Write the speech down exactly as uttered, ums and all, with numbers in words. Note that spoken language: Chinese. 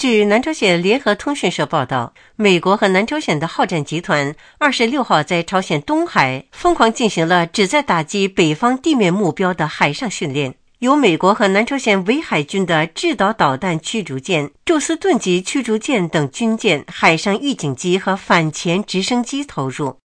据南朝鲜联合通讯社报道，美国和南朝鲜的好战集团二十六号在朝鲜东海疯狂进行了旨在打击北方地面目标的海上训练，由美国和南朝鲜伪海军的制导导弹驱逐舰、宙斯盾级驱逐舰等军舰、海上预警机和反潜直升机投入。